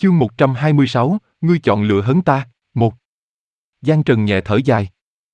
Chương 126, ngươi chọn lựa hấn ta. 1. Giang Trần nhẹ thở dài.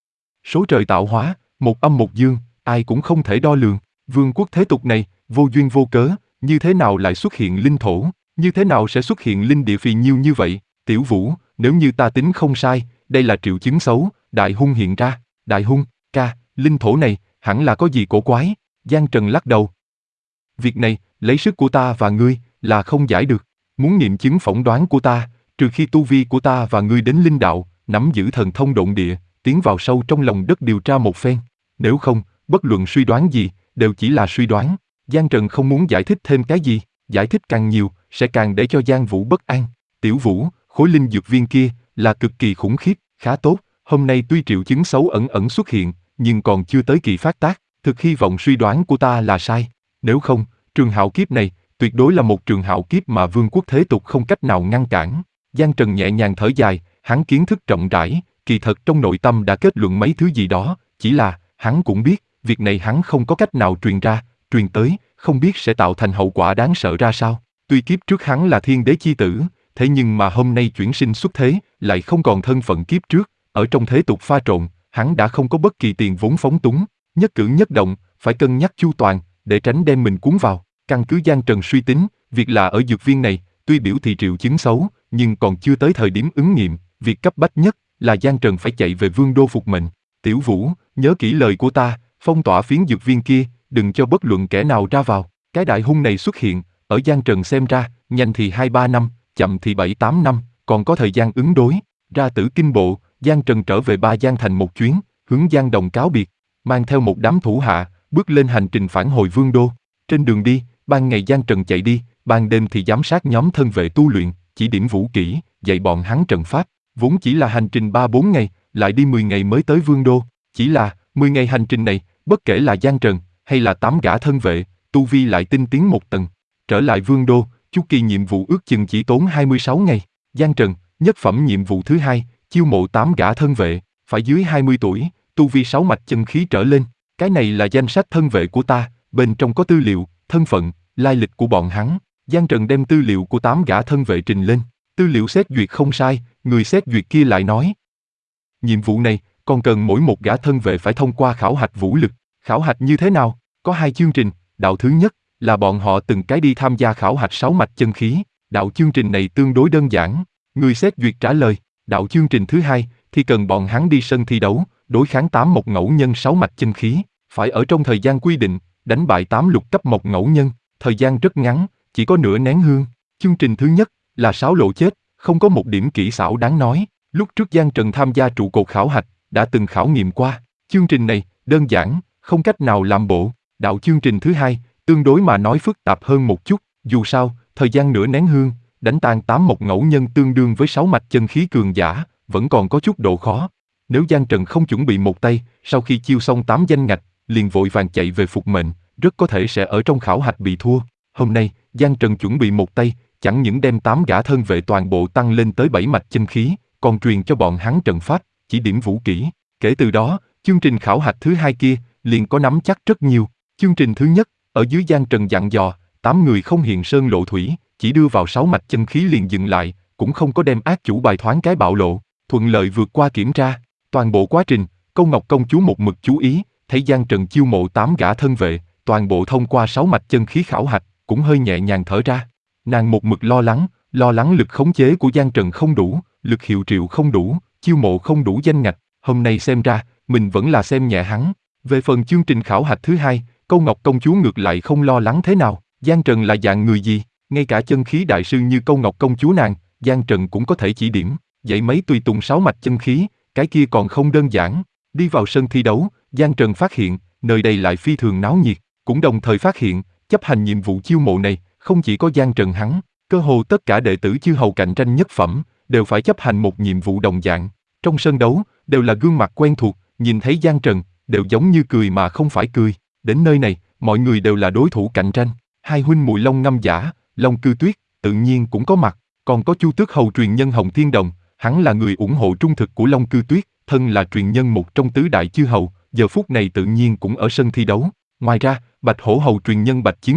Số trời tạo hóa, một âm một dương, ai cũng không thể đo lường. Vương quốc thế tục này, vô duyên vô cớ, như thế nào lại xuất hiện linh thổ, như thế nào sẽ xuất hiện linh địa phì nhiêu như vậy? Tiểu Vũ, nếu như ta tính không sai, đây là triệu chứng xấu, đại hung hiện ra. Đại hung, ca, linh thổ này, hẳn là có gì cổ quái. Giang Trần lắc đầu. Việc này, lấy sức của ta và ngươi, là không giải được. Muốn nghiệm chứng phỏng đoán của ta, trừ khi tu vi của ta và ngươi đến linh đạo, nắm giữ thần thông độn địa, tiến vào sâu trong lòng đất điều tra một phen. Nếu không, bất luận suy đoán gì, đều chỉ là suy đoán. Giang Trần không muốn giải thích thêm cái gì, giải thích càng nhiều, sẽ càng để cho Giang Vũ bất an. Tiểu Vũ, khối linh dược viên kia, là cực kỳ khủng khiếp, khá tốt. Hôm nay tuy triệu chứng xấu ẩn ẩn xuất hiện, nhưng còn chưa tới kỳ phát tác. Thực hy vọng suy đoán của ta là sai. Nếu không, trường hạo kiếp này, tuyệt đối là một trường hạo kiếp mà vương quốc thế tục không cách nào ngăn cản. Giang Trần nhẹ nhàng thở dài, hắn kiến thức rộng rãi, kỳ thật trong nội tâm đã kết luận mấy thứ gì đó, chỉ là, hắn cũng biết, việc này hắn không có cách nào truyền ra, truyền tới, không biết sẽ tạo thành hậu quả đáng sợ ra sao. Tuy kiếp trước hắn là thiên đế chi tử, thế nhưng mà hôm nay chuyển sinh xuất thế, lại không còn thân phận kiếp trước, ở trong thế tục pha trộn, hắn đã không có bất kỳ tiền vốn phóng túng, nhất cử nhất động, phải cân nhắc chu toàn, để tránh đem mình cuốn vào. Căn cứ Giang Trần suy tính, việc là ở dược viên này, tuy biểu thị triệu chứng xấu, nhưng còn chưa tới thời điểm ứng nghiệm, việc cấp bách nhất là Giang Trần phải chạy về Vương đô phục mệnh. Tiểu Vũ, nhớ kỹ lời của ta, phong tỏa phiến dược viên kia, đừng cho bất luận kẻ nào ra vào. Cái đại hung này xuất hiện, ở Giang Trần xem ra, nhanh thì 2-3 năm, chậm thì 7-8 năm, còn có thời gian ứng đối. Ra Tử Kinh Bộ, Giang Trần trở về Ba Giang Thành một chuyến, hướng Giang Đồng cáo biệt, mang theo một đám thủ hạ, bước lên hành trình phản hồi Vương đô. Trên đường đi, ban ngày Giang Trần chạy đi, ban đêm thì giám sát nhóm thân vệ tu luyện, chỉ điểm vũ kỹ, dạy bọn hắn trận pháp. Vốn chỉ là hành trình 3-4 ngày, lại đi 10 ngày mới tới Vương đô. Chỉ là, 10 ngày hành trình này, bất kể là Giang Trần, hay là 8 gã thân vệ, tu vi lại tinh tiến một tầng. Trở lại Vương đô, chu kỳ nhiệm vụ ước chừng chỉ tốn 26 ngày. Giang Trần, nhất phẩm nhiệm vụ thứ 2, chiêu mộ 8 gã thân vệ, phải dưới 20 tuổi, tu vi 6 mạch chân khí trở lên. Cái này là danh sách thân vệ của ta, bên trong có tư liệu, thân phận, lai lịch của bọn hắn. Giang Trần đem tư liệu của 8 gã thân vệ trình lên. Tư liệu xét duyệt không sai, người xét duyệt kia lại nói. Nhiệm vụ này, còn cần mỗi một gã thân vệ phải thông qua khảo hạch vũ lực. Khảo hạch như thế nào? Có 2 chương trình. Đạo thứ nhất, là bọn họ từng cái đi tham gia khảo hạch 6 mạch chân khí. Đạo chương trình này tương đối đơn giản. Người xét duyệt trả lời. Đạo chương trình thứ 2, thì cần bọn hắn đi sân thi đấu, đối kháng 8 mộc ngẫu nhân 6 mạch chân khí. Phải ở trong thời gian quy định, đánh bại 8 lục cấp mộc ngẫu nhân. Thời gian rất ngắn, chỉ có nửa nén hương. Chương trình thứ nhất là 6 lộ chết, không có một điểm kỹ xảo đáng nói. Lúc trước Giang Trần tham gia trụ cột khảo hạch, đã từng khảo nghiệm qua. Chương trình này, đơn giản, không cách nào làm bộ. Đạo chương trình thứ 2, tương đối mà nói phức tạp hơn một chút. Dù sao, thời gian nửa nén hương, đánh tan 8 mộc ngẫu nhân tương đương với 6 mạch chân khí cường giả, vẫn còn có chút độ khó. Nếu Giang Trần không chuẩn bị một tay, sau khi chiêu xong 8 danh ngạch, liền vội vàng chạy về phục mệnh, rất có thể sẽ ở trong khảo hạch bị thua. Hôm nay, Giang Trần chuẩn bị một tay, chẳng những đem 8 gã thân vệ toàn bộ tăng lên tới 7 mạch chân khí, còn truyền cho bọn hắn trận pháp, chỉ điểm vũ kỹ. Kể từ đó, chương trình khảo hạch thứ 2 kia, liền có nắm chắc rất nhiều. Chương trình thứ nhất, ở dưới Giang Trần dặn dò, 8 người không hiện sơn lộ thủy, chỉ đưa vào 6 mạch chân khí liền dừng lại, cũng không có đem ác chủ bài thoáng cái bạo lộ, thuận lợi vượt qua kiểm tra. Toàn bộ quá trình, Câu Ngọc công chúa một mực chú ý, thấy Giang Trần chiêu mộ 8 gã thân vệ, toàn bộ thông qua 6 mạch chân khí khảo hạch, cũng hơi nhẹ nhàng thở ra. Nàng một mực lo lắng lực khống chế của Giang Trần không đủ, lực hiệu triệu không đủ, chiêu mộ không đủ danh ngạch. Hôm nay xem ra, mình vẫn là xem nhẹ hắn. Về phần chương trình khảo hạch thứ 2, Câu Ngọc công chúa ngược lại không lo lắng thế nào. Giang Trần là dạng người gì? Ngay cả chân khí đại sư như Câu Ngọc công chúa nàng, Giang Trần cũng có thể chỉ điểm, dạy mấy tùy tùng 6 mạch chân khí, cái kia còn không đơn giản. Đi vào sân thi đấu, Giang Trần phát hiện, nơi đây lại phi thường náo nhiệt, cũng đồng thời phát hiện, chấp hành nhiệm vụ chiêu mộ này, không chỉ có Giang Trần hắn, cơ hồ tất cả đệ tử chư hầu cạnh tranh nhất phẩm, đều phải chấp hành một nhiệm vụ đồng dạng. Trong sân đấu, đều là gương mặt quen thuộc, nhìn thấy Giang Trần, đều giống như cười mà không phải cười. Đến nơi này, mọi người đều là đối thủ cạnh tranh. 2 huynh muội Long Ngâm Giả, Long Cư Tuyết, tự nhiên cũng có mặt, còn có Chu Tước hầu truyền nhân Hồng Thiên Đồng, hắn là người ủng hộ trung thực của Long Cư Tuyết, thân là truyền nhân một trong tứ đại chư hầu, giờ phút này tự nhiên cũng ở sân thi đấu. Ngoài ra, Bạch Hổ hầu truyền nhân Bạch Chiến Vân,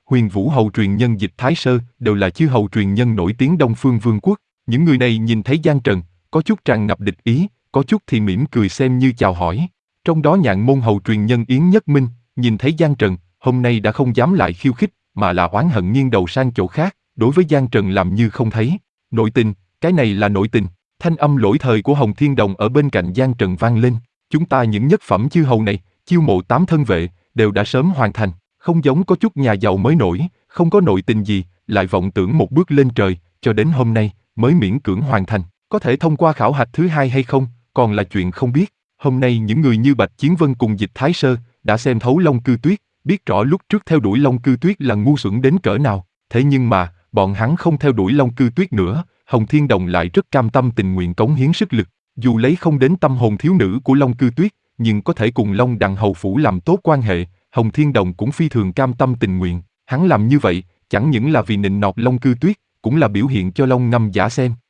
Huyền Vũ Hầu truyền nhân Dịch Thái Sơ đều là chư hầu truyền nhân nổi tiếng Đông Phương Vương quốc. Những người này nhìn thấy Giang Trần, có chút tràn ngập địch ý, có chút thì mỉm cười xem như chào hỏi. Trong đó Nhạn Môn Hầu truyền nhân Yến Nhất Minh, nhìn thấy Giang Trần, hôm nay đã không dám lại khiêu khích, mà là oán hận nghiêng đầu sang chỗ khác, đối với Giang Trần làm như không thấy. Nội tình, cái này là nội tình. Thanh âm lỗi thời của Hồng Thiên Đồng ở bên cạnh Giang Trần vang lên. Chúng ta những nhất phẩm chư hầu này, chiêu mộ 8 thân vệ, đều đã sớm hoàn thành, không giống có chút nhà giàu mới nổi, không có nội tình gì, lại vọng tưởng một bước lên trời, cho đến hôm nay, mới miễn cưỡng hoàn thành. Có thể thông qua khảo hạch thứ 2 hay không, còn là chuyện không biết. Hôm nay những người như Bạch Chiến Vân cùng Dịch Thái Sơ, đã xem thấu Long Cư Tuyết, biết rõ lúc trước theo đuổi Long Cư Tuyết là ngu xuẩn đến cỡ nào. Thế nhưng mà, bọn hắn không theo đuổi Long Cư Tuyết nữa, Hồng Thiên Đồng lại rất cam tâm tình nguyện cống hiến sức lực. Dù lấy không đến tâm hồn thiếu nữ của Long Cư Tuyết, nhưng có thể cùng Long Đằng Hầu Phủ làm tốt quan hệ, Hồng Thiên Đồng cũng phi thường cam tâm tình nguyện. Hắn làm như vậy, chẳng những là vì nịnh nọt Long Cư Tuyết, cũng là biểu hiện cho Long Ngâm Giả xem.